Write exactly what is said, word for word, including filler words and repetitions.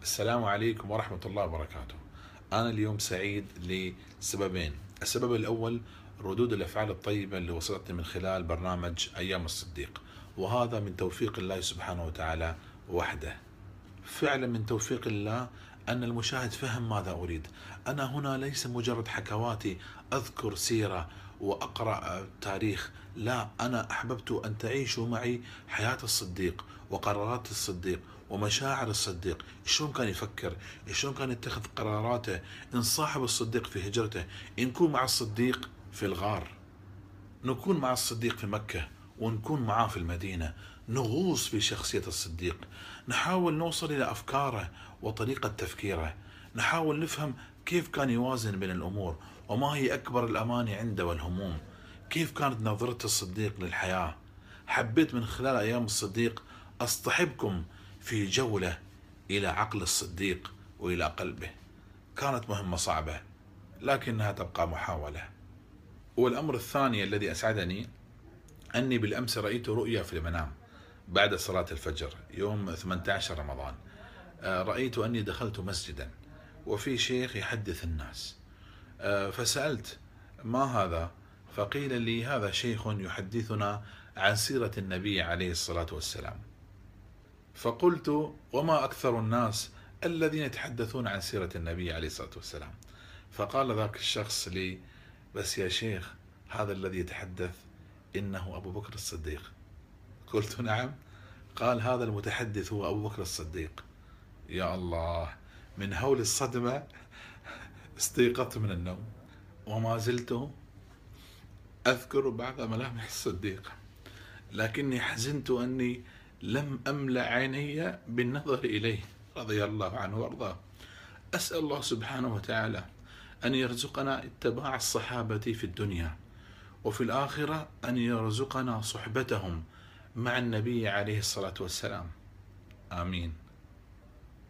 السلام عليكم ورحمة الله وبركاته. أنا اليوم سعيد لسببين. السبب الأول ردود الأفعال الطيبة اللي وصلتني من خلال برنامج أيام الصديق، وهذا من توفيق الله سبحانه وتعالى وحده. فعلا من توفيق الله أن المشاهد فهم ماذا أريد. أنا هنا ليس مجرد حكواتي أذكر سيرة وأقرأ تاريخ، لا، أنا أحببت أن تعيشوا معي حياة الصديق وقرارات الصديق ومشاعر الصديق، شلون كان يفكر، شلون كان يتخذ قراراته، إن صاحب الصديق في هجرته، نكون مع الصديق في الغار، نكون مع الصديق في مكة، ونكون معاه في المدينة، نغوص في شخصية الصديق، نحاول نوصل إلى أفكاره وطريقة تفكيره، نحاول نفهم كيف كان يوازن بين الأمور، وما هي أكبر الأماني عنده والهموم، كيف كانت نظرة الصديق للحياة. حبيت من خلال أيام الصديق أصطحبكم في جولة إلى عقل الصديق وإلى قلبه. كانت مهمة صعبة لكنها تبقى محاولة. والأمر الثاني الذي أسعدني أني بالأمس رأيت رؤيا في المنام بعد صلاة الفجر يوم ثمانية عشر رمضان. رأيت أني دخلت مسجدا وفي شيخ يحدث الناس، فسألت ما هذا؟ فقيل لي هذا شيخ يحدثنا عن سيرة النبي عليه الصلاة والسلام. فقلت وما أكثر الناس الذين يتحدثون عن سيرة النبي عليه الصلاة والسلام؟ فقال ذاك الشخص لي بس يا شيخ هذا الذي يتحدث إنه أبو بكر الصديق. قلت نعم. قال هذا المتحدث هو أبو بكر الصديق. يا الله، من هول الصدمة استيقظت من النوم وما زلت أذكر بعض ملامح الصديق، لكني حزنت أني لم أملأ عيني بالنظر إليه رضي الله عنه وارضاه. أسأل الله سبحانه وتعالى أن يرزقنا اتباع الصحابة في الدنيا، وفي الآخرة أن يرزقنا صحبتهم مع النبي عليه الصلاة والسلام. آمين.